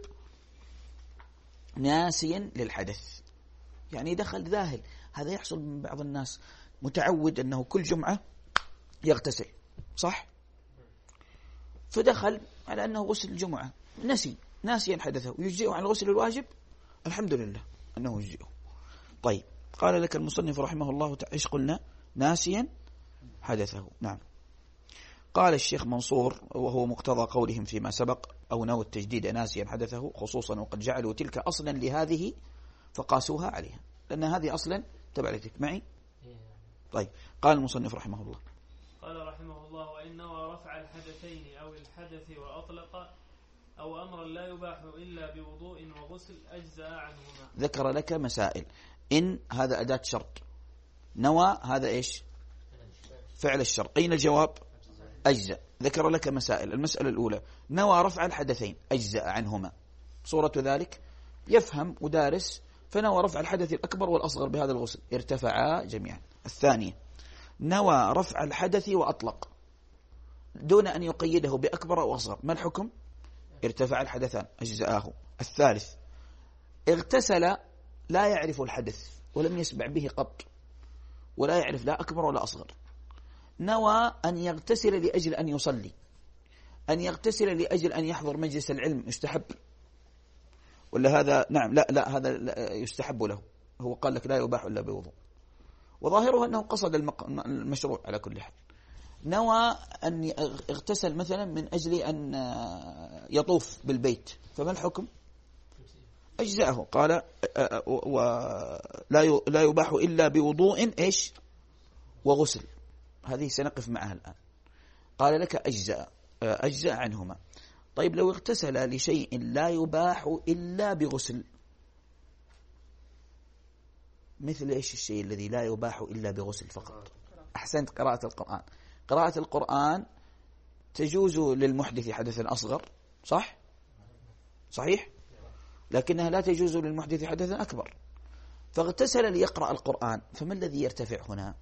ناسيا للحدث، يعني دخل ذاهل. هذا يحصل من بعض الناس، متعود أنه كل جمعة يغتسل، صح؟ فدخل على أنه غسل الجمعة، نسي ناسيا حدثه، يجزئه عن الغسل الواجب؟ الحمد لله أنه يجزئه. طيب، قال لك المصنف رحمه الله تعالى: إيش قلنا؟ ناسيا حدثه. نعم. قال الشيخ منصور: وهو مقتضى قولهم فيما سبق: أو نوى التجديد ناسيا حدثه، خصوصا وقد جعلوا تلك أصلا لهذه فقاسوها عليها، لأن هذه أصلا تبع لتلك. معي؟ طيب. قال المصنف رحمه الله: قال رحمه الله: وإن نوى رفع الحدثين أو الحدث وأطلق أو أمرا لا يباح إلا بوضوء وغسل أجزأ عنهما. ذكر لك مسائل. إن هذا أداة شرط، نوى هذا إيش؟ فعل الشرط. أين الجواب؟ أجزأ. ذكر لك مسائل. المسألة الأولى: نوى رفع الحدثين أجزأ عنهما. صورة ذلك: يفهم ودارس فنوى رفع الحدث الأكبر والأصغر بهذا الغسل، ارتفعا جميعا. الثانية: نوى رفع الحدث وأطلق دون أن يقيده بأكبر أو أصغر، ما الحكم؟ ارتفع الحدثان أجزآه. الثالث: اغتسل لا يعرف الحدث ولم يسمع به قط، ولا يعرف لا أكبر ولا أصغر، نوى أن يغتسل لأجل أن يصلي، أن يغتسل لأجل أن يحضر مجلس العلم، يستحب ولا هذا؟ نعم. لا لا هذا لا يستحب له. هو قال لك لا يباح إلا بوضوء، وظاهره أنه قصد المشروع على كل حال. نوى أن يغتسل مثلا من أجل أن يطوف بالبيت، فما الحكم؟ أجزأه. قال: لا يباح إلا بوضوء إيش وغسل. هذه سنقف معها الآن. قال لك: أجزأ أجزأ عنهما. طيب، لو اغتسل لشيء لا يباح إلا بغسل، مثل إيش الشيء الذي لا يباح إلا بغسل فقط؟ أحسنت، قراءة القرآن. قراءة القرآن تجوز للمحدث حدثا أصغر، صح؟ صحيح؟ لكنها لا تجوز للمحدث حدثا أكبر. فاغتسل ليقرأ القرآن، فما الذي يرتفع هنا؟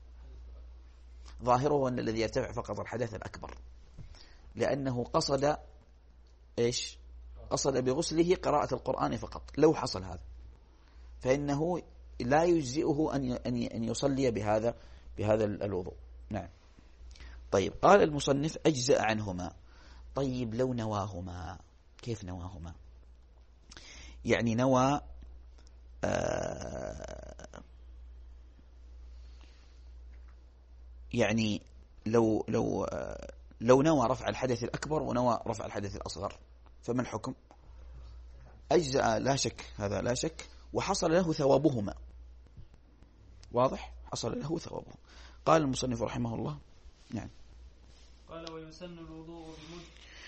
ظاهره أن الذي يرتفع فقط الحدث الأكبر، لأنه قصد إيش؟ قصد بغسله قراءة القرآن فقط. لو حصل هذا فإنه لا يجزئه أن أن يصلي بهذا بهذا الوضوء. نعم. طيب، قال المصنف: أجزأ عنهما. طيب، لو نواهما، كيف نواهما؟ يعني نوى آه يعني لو لو آه لو نوى رفع الحدث الأكبر ونوى رفع الحدث الأصغر، فما الحكم؟ أجزأ لا شك، هذا لا شك، وحصل له ثوابهما. واضح؟ حصل له ثوابه. قال المصنف رحمه الله: نعم. قال: ويسن الوضوء بمد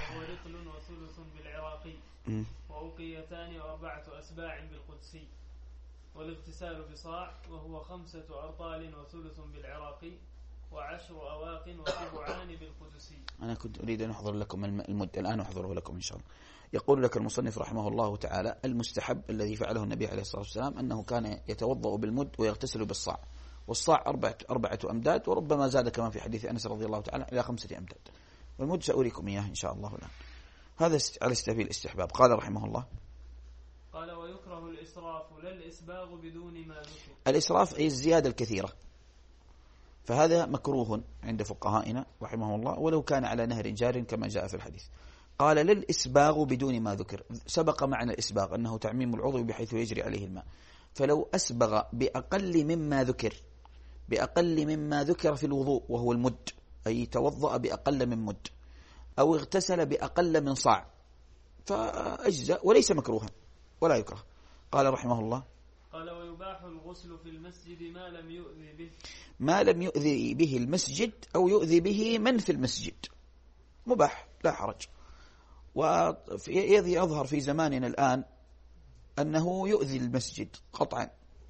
وهو رطل وثلث بالعراقي وأوقيتان وأربعة أسباع بالقدسي. والاغتسال بصاع وهو خمسة أرطال وثلث بالعراقي وعشر أواق وسبعان بالقدسي. أنا كنت أريد أن أحضر لكم المد، الآن أحضره لكم إن شاء الله. يقول لك المصنف رحمه الله تعالى: المستحب الذي فعله النبي عليه الصلاة والسلام أنه كان يتوضأ بالمد ويغتسل بالصاع، والصاع أربعة, أربعة أمداد، وربما زاد كما في حديث أنس رضي الله تعالى إلى خمسة أمداد، والمد سأريكم إياه إن شاء الله الآن. هذا على سبيل الاستحباب. قال رحمه الله: قال ويكره الإسراف لا الإسباغ بدون ما ذكر. الإسراف أي الزيادة الكثيرة، فهذا مكروه عند فقهائنا رحمه الله ولو كان على نهر جار كما جاء في الحديث. قال للإسباغ بدون ما ذكر، سبق معنى الإسباغ أنه تعميم العضو بحيث يجري عليه الماء، فلو أسبغ بأقل مما ذكر بأقل مما ذكر في الوضوء وهو المد، أي توضأ بأقل من مد، أو اغتسل بأقل من صاع، فأجزأ وليس مكروها ولا يكره. قال رحمه الله: قال ويباح الغسل في المسجد ما لم يؤذي به ما لم يؤذي به المسجد أو يؤذي به من في المسجد، مباح لا حرج. ويظهر يظهر في زماننا الآن أنه يؤذي المسجد قطعا،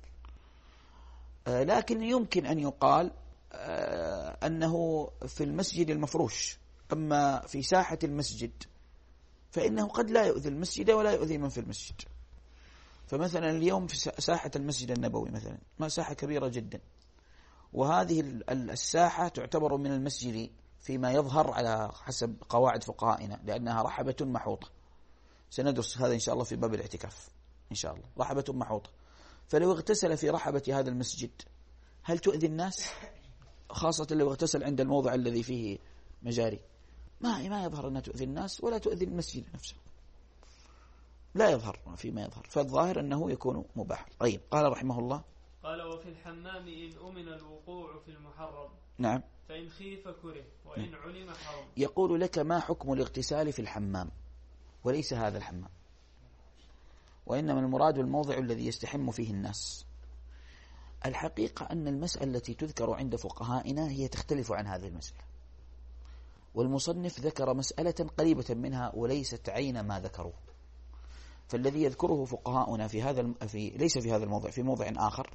لكن يمكن أن يقال أنه في المسجد المفروش، أما في ساحة المسجد فإنه قد لا يؤذي المسجد ولا يؤذي من في المسجد. فمثلا اليوم في ساحة المسجد النبوي مثلا، ما ساحة كبيرة جدا، وهذه الساحة تعتبر من المسجد فيما يظهر على حسب قواعد فقهائنا، لأنها رحبة محوطة. سندرس هذا إن شاء الله في باب الاعتكاف إن شاء الله. رحبة محوطة، فلو اغتسل في رحبة هذا المسجد هل تؤذي الناس؟ خاصة لو اغتسل عند الموضع الذي فيه مجاري، ما ما يظهر أنها تؤذي الناس ولا تؤذي المسجد نفسه، لا يظهر فيما يظهر، فالظاهر أنه يكون مباح. طيب، قال رحمه الله: قال وفي الحمام إن أمن الوقوع في المحرم نعم فإن خيف كره وإن نعم. علم حرم. يقول لك: ما حكم الاغتسال في الحمام؟ وليس هذا الحمام، وإنما المراد الموضع الذي يستحم فيه الناس. الحقيقة أن المسألة التي تذكر عند فقهائنا هي تختلف عن هذه المسألة، والمصنف ذكر مسألة قريبة منها وليست عين ما ذكروه. فالذي يذكره فقهاؤنا في هذا في ليس في هذا الموضع، في موضع آخر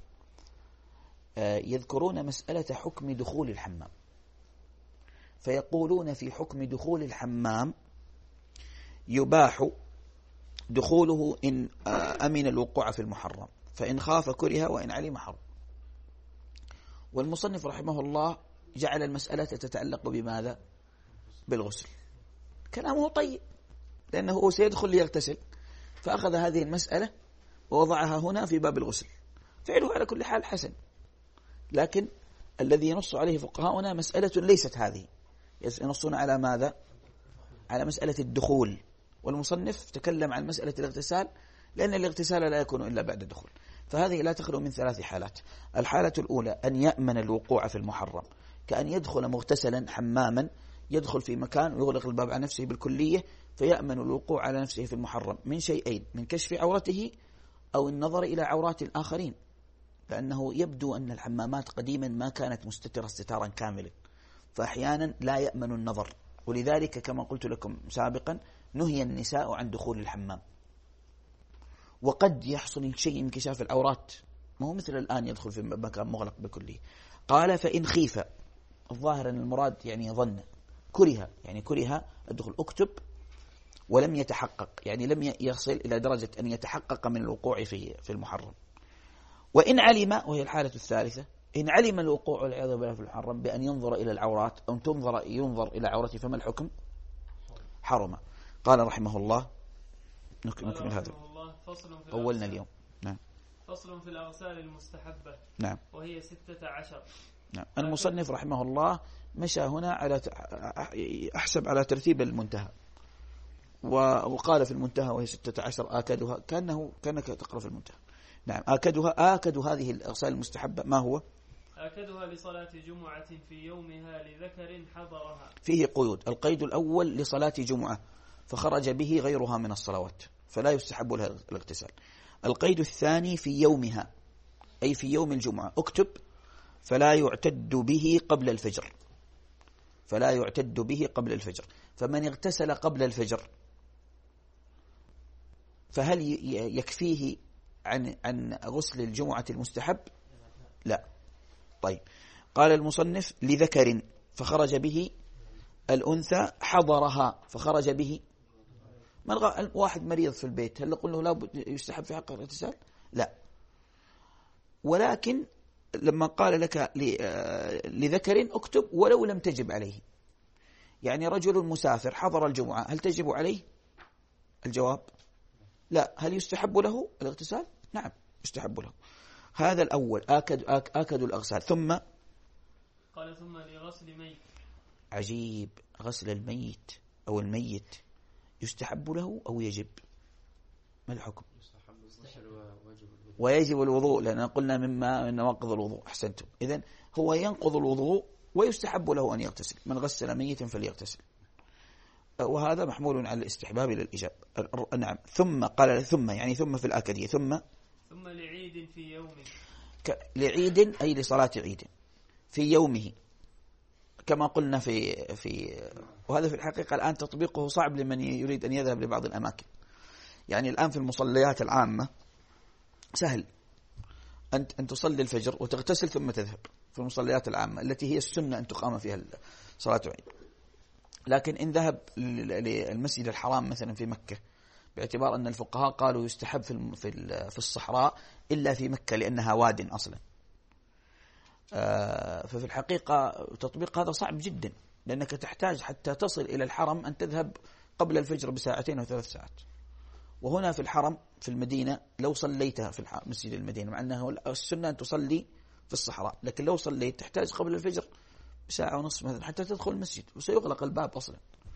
يذكرون مسألة حكم دخول الحمام، فيقولون في حكم دخول الحمام يباح دخوله إن أمن الوقوع في المحرم، فإن خاف كره وإن علم حرم. والمصنف رحمه الله جعل المسألة تتعلق بماذا؟ بالغسل. كلامه طيب، لأنه سيدخل ليغتسل، فأخذ هذه المسألة ووضعها هنا في باب الغسل. فعله على كل حال حسن، لكن الذي ينص عليه فقهاؤنا مسألة ليست هذه، ينصون على ماذا؟ على مسألة الدخول، والمصنف تكلم عن مسألة الاغتسال، لأن الاغتسال لا يكون إلا بعد الدخول. فهذه لا تخلو من ثلاث حالات. الحالة الأولى أن يأمن الوقوع في المحرم، كأن يدخل مغتسلا حماما، يدخل في مكان ويغلق الباب على نفسه بالكلية، فيأمن الوقوع على نفسه في المحرم من شيئين: من كشف عورته أو النظر إلى عورات الآخرين، لأنه يبدو أن الحمامات قديما ما كانت مستترة استتارا كاملا، فأحيانا لا يأمن النظر، ولذلك كما قلت لكم سابقا نهي النساء عن دخول الحمام. وقد يحصل شيء من كشاف العورات، ما هو مثل الآن يدخل في مكان مغلق بكله. قال فإن خيف، الظاهر أن المراد يعني ظن، كره يعني كره الدخول، اكتب ولم يتحقق، يعني لم يصل إلى درجة أن يتحقق من الوقوع في في المحرم. وإن علم، وهي الحالة الثالثة، إن علم الوقوع والعياذ بالله في المحرم بأن ينظر إلى العورات أو تنظر ينظر إلى عورته، فما الحكم؟ حرم. قال رحمه الله: نكمل هذا أولنا اليوم. نعم. فصل في الأغسال المستحبة. نعم. وهي ستة عشر. نعم. المصنف رحمه الله مشى هنا على أحسب على ترتيب المنتهى، وقال في المنتهى وهي ستة عشر آكدها، كأنه كأنك تقرأ في المنتهى. نعم. آكدها، آكد هذه الأغسال المستحبة ما هو؟ آكدها لصلاة جمعة في يومها لذكر حضرها. فيه قيود. القيد الأول لصلاة جمعة، فخرج به غيرها من الصلوات فلا يستحب لها الاغتسال. القيد الثاني في يومها، أي في يوم الجمعة، اكتب: فلا يعتد به قبل الفجر، فلا يعتد به قبل الفجر. فمن اغتسل قبل الفجر فهل يكفيه عن عن غسل الجمعة المستحب؟ لا. طيب، قال المصنف لذكر فخرج به الأنثى حضرها فخرج به من غ... واحد مريض في البيت، هل نقول له لا يستحب في حق الاغتسال؟ لا. ولكن لما قال لك لذكر اكتب ولو لم تجب عليه، يعني رجل مسافر حضر الجمعة هل تجب عليه؟ الجواب لا. هل يستحب له الاغتسال؟ نعم يستحب له. هذا الأول آكد, آكد الأغسال. ثم قال ثم لغسل ميت. عجيب، غسل الميت أو الميت يستحب له أو يجب؟ ما الحكم؟ ويجب الوضوء، لأن قلنا مما من نواقض الوضوء. أحسنتم. إذن هو ينقض الوضوء ويستحب له أن يغتسل. من غسل ميتا فليغتسل، وهذا محمول على الاستحباب إلى الإجاب. نعم. ثم قال ثم يعني ثم في الآكدية ثم ثم لعيد في يومه، لعيد أي لصلاة عيد في يومه كما قلنا في في وهذا في الحقيقة الآن تطبيقه صعب لمن يريد أن يذهب لبعض الأماكن. يعني الآن في المصليات العامة سهل أنت أن تصلي الفجر وتغتسل ثم تذهب في المصليات العامة التي هي السنة أن تقام فيها صلاة عيد. لكن إن ذهب للمسجد الحرام مثلا في مكة، باعتبار أن الفقهاء قالوا يستحب في في الصحراء إلا في مكة لأنها واد أصلا، ففي الحقيقة تطبيق هذا صعب جدا، لأنك تحتاج حتى تصل إلى الحرم أن تذهب قبل الفجر بساعتين أو ثلاث ساعات. وهنا في الحرم في المدينة لو صليتها في مسجد المدينة، مع أنه السنة أن تصلي في الصحراء، لكن لو صليت تحتاج قبل الفجر ساعة ونصف مثلا حتى تدخل المسجد، وسيغلق الباب أصلا.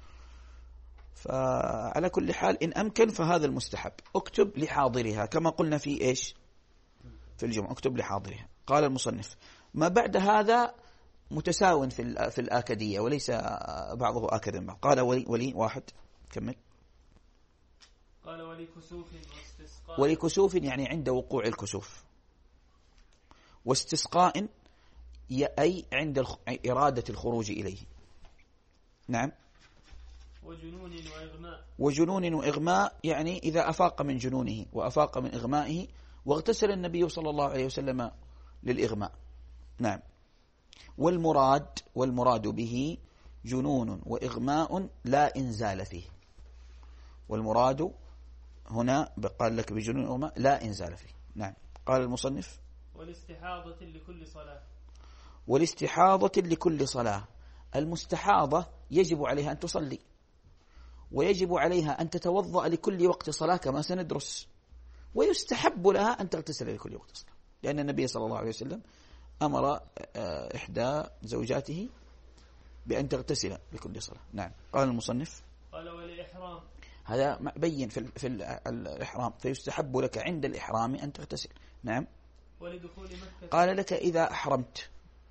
فعلى كل حال إن أمكن فهذا المستحب. اكتب لحاضرها كما قلنا في إيش في الجمعة، اكتب لحاضرها. قال المصنف ما بعد هذا متساو في في الآكدية وليس بعضه آكد من بعض. قال ولي ولي واحد كمل. قال ولكسوف واستسقاء. ولكسوف يعني عند وقوع الكسوف، واستسقاء أي عند إرادة الخروج إليه. نعم. وجنون وإغماء. وجنون وإغماء يعني إذا أفاق من جنونه وأفاق من إغمائه، واغتسل النبي صلى الله عليه وسلم للإغماء. نعم. والمراد والمراد به جنون وإغماء لا إنزال فيه. والمراد هنا قال لك بجنون وإغماء لا إنزال فيه. نعم. قال المصنف والاستحاضة لكل صلاة. والاستحاضة لكل صلاة. المستحاضة يجب عليها أن تصلي، ويجب عليها أن تتوضأ لكل وقت صلاة كما سندرس، ويستحب لها أن تغتسل لكل وقت صلاة، لأن النبي صلى الله عليه وسلم أمر إحدى زوجاته بأن تغتسل لكل صلاة. نعم. قال المصنف قال وللإحرام. هذا بين في في الإحرام، فيستحب لك عند الإحرام أن تغتسل. نعم. ولدخول مكة. قال لك إذا أحرمت،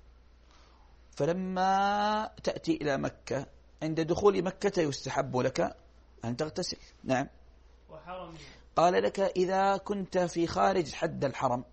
فلما تأتي إلى مكة عند دخول مكة يستحب لك أن تغتسل. نعم. وحرمها. قال لك إذا كنت في خارج حد الحرم،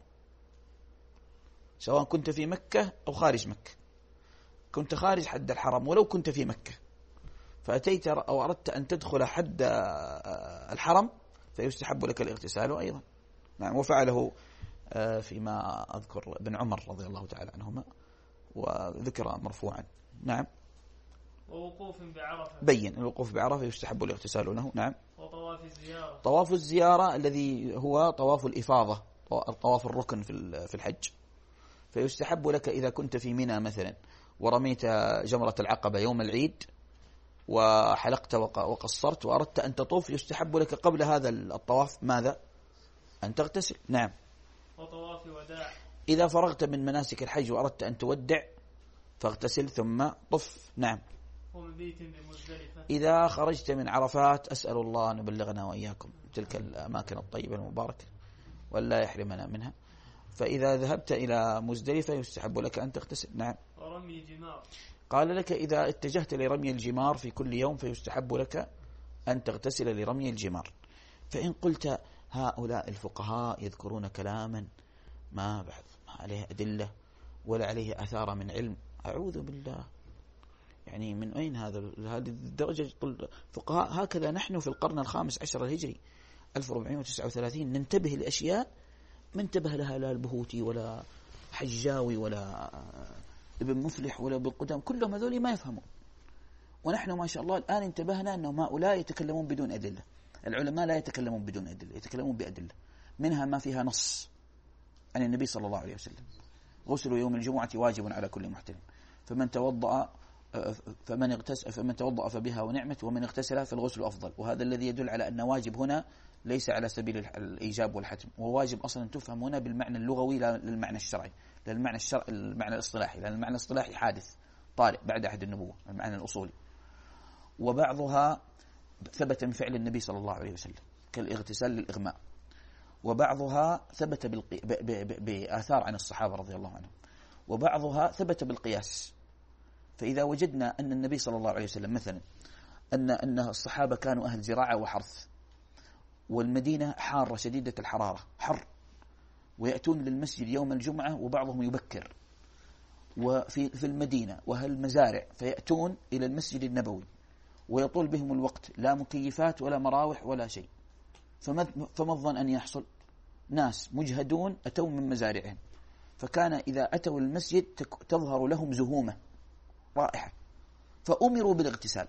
سواء كنت في مكة أو خارج مكة، كنت خارج حد الحرم ولو كنت في مكة فأتيت أو أردت أن تدخل حد الحرم فيستحب لك الاغتسال أيضا. نعم. وفعله فيما أذكر ابن عمر رضي الله تعالى عنهما، وذكر مرفوعا. نعم. ووقوف بعرفة. بين الوقوف بعرفة يستحب الاغتسال له. نعم. وطواف الزيارة. طواف الزيارة الذي هو طواف الإفاضة، طواف الركن في الحج، فيستحب لك إذا كنت في منى مثلا ورميت جمرة العقبة يوم العيد وحلقت وقصرت وأردت أن تطوف، يستحب لك قبل هذا الطواف ماذا؟ أن تغتسل. نعم. وطواف وداع. إذا فرغت من مناسك الحج وأردت أن تودع فاغتسل ثم طف. نعم. ومبيت بمزدلفة. إذا خرجت من عرفات، أسأل الله أن يبلغنا وإياكم تلك الأماكن الطيبة المباركة ولا يحرمنا منها، فإذا ذهبت إلى مزدلفة يستحب لك أن تغتسل. نعم. ورمي جمار. قال لك إذا اتجهت لرمي الجمار في كل يوم فيستحب لك أن تغتسل لرمي الجمار. فإن قلت هؤلاء الفقهاء يذكرون كلاما ما بعد ما عليه أدلة ولا عليه أثار من علم، أعوذ بالله، يعني من أين هذا هذه الدرجة؟ فقهاء هكذا نحن في القرن الخامس عشر الهجري ألف وأربعمائة وتسعة وثلاثين ننتبه لأشياء ما انتبه لها لا البهوتي ولا حجاوي ولا ابن مفلح ولا ابن قدام، كلهم هذول ما يفهمون. ونحن ما شاء الله الآن انتبهنا أنهم هؤلاء يتكلمون بدون أدلة. العلماء لا يتكلمون بدون أدلة، يتكلمون بأدلة منها ما فيها نص عن النبي صلى الله عليه وسلم. غسل يوم الجمعة واجب على كل محتلم، فمن توضأ فمن اغتسل فمن توضأ فبها ونعمت، ومن اغتسل فالغسل أفضل. وهذا الذي يدل على أن واجب هنا ليس على سبيل الإيجاب والحتم، وواجب أصلا تفهم هنا بالمعنى اللغوي لا للمعنى الشرعي، للمعنى الشرع المعنى الاصطلاحي، لأن المعنى الاصطلاحي حادث طارئ بعد عهد النبوة، المعنى الأصولي. وبعضها ثبت من فعل النبي صلى الله عليه وسلم كالاغتسال للإغماء، وبعضها ثبت بالقي... ب... ب... بآثار عن الصحابة رضي الله عنهم، وبعضها ثبت بالقياس. فإذا وجدنا أن النبي صلى الله عليه وسلم مثلا أن أن الصحابة كانوا أهل زراعة وحرث، والمدينة حارة شديدة الحرارة حر، ويأتون للمسجد يوم الجمعة وبعضهم يبكر، وفي في المدينة وهل مزارع فيأتون إلى المسجد النبوي ويطول بهم الوقت، لا مكيفات ولا مراوح ولا شيء. فما الظن أن يحصل؟ ناس مجهدون أتوا من مزارعهم، فكان إذا أتوا المسجد تظهر لهم زهومة رائحة، فأمروا بالاغتسال.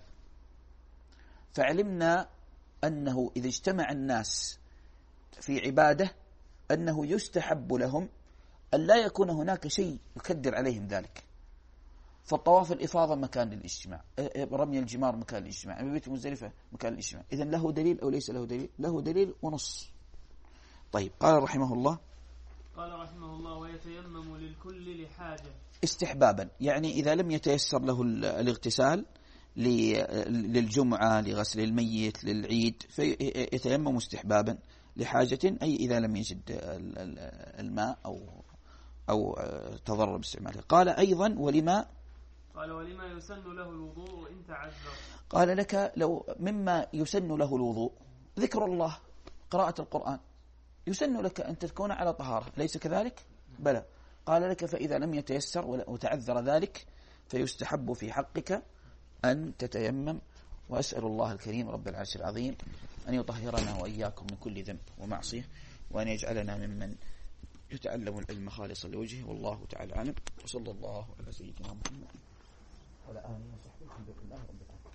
فعلمنا أنه إذا اجتمع الناس في عبادة أنه يستحب لهم أن لا يكون هناك شيء يكدر عليهم ذلك. فالطواف الإفاضة مكان للاجتماع، رمي الجمار مكان للاجتماع، بيت مزدلفة مكان للاجتماع. إذن له دليل أو ليس له دليل؟ له دليل ونص. طيب قال رحمه الله قال رحمه الله ويتيمم للكل لحاجة استحبابا، يعني إذا لم يتيسر له الاغتسال للجمعة لغسل الميت للعيد فيتيمم استحبابا لحاجة، أي إذا لم يجد الماء أو أو تضرر باستعماله. قال أيضا ولما قال ولما يسن له الوضوء إن تعذر. قال لك لو مما يسن له الوضوء ذكر الله، قراءة القرآن، يسن لك أن تكون على طهارة، ليس كذلك؟ بلى. قال لك فإذا لم يتيسر وتعذر ذلك فيستحب في حقك أن تتيمم. وأسأل الله الكريم رب العرش العظيم أن يطهرنا وإياكم من كل ذنب ومعصية، وأن يجعلنا ممن يتعلم العلم خالصا لوجهه، والله تعالى أعلم. وصلى الله على سيدنا محمد وعلى آله وصحبه. الحمد لله رب العالمين.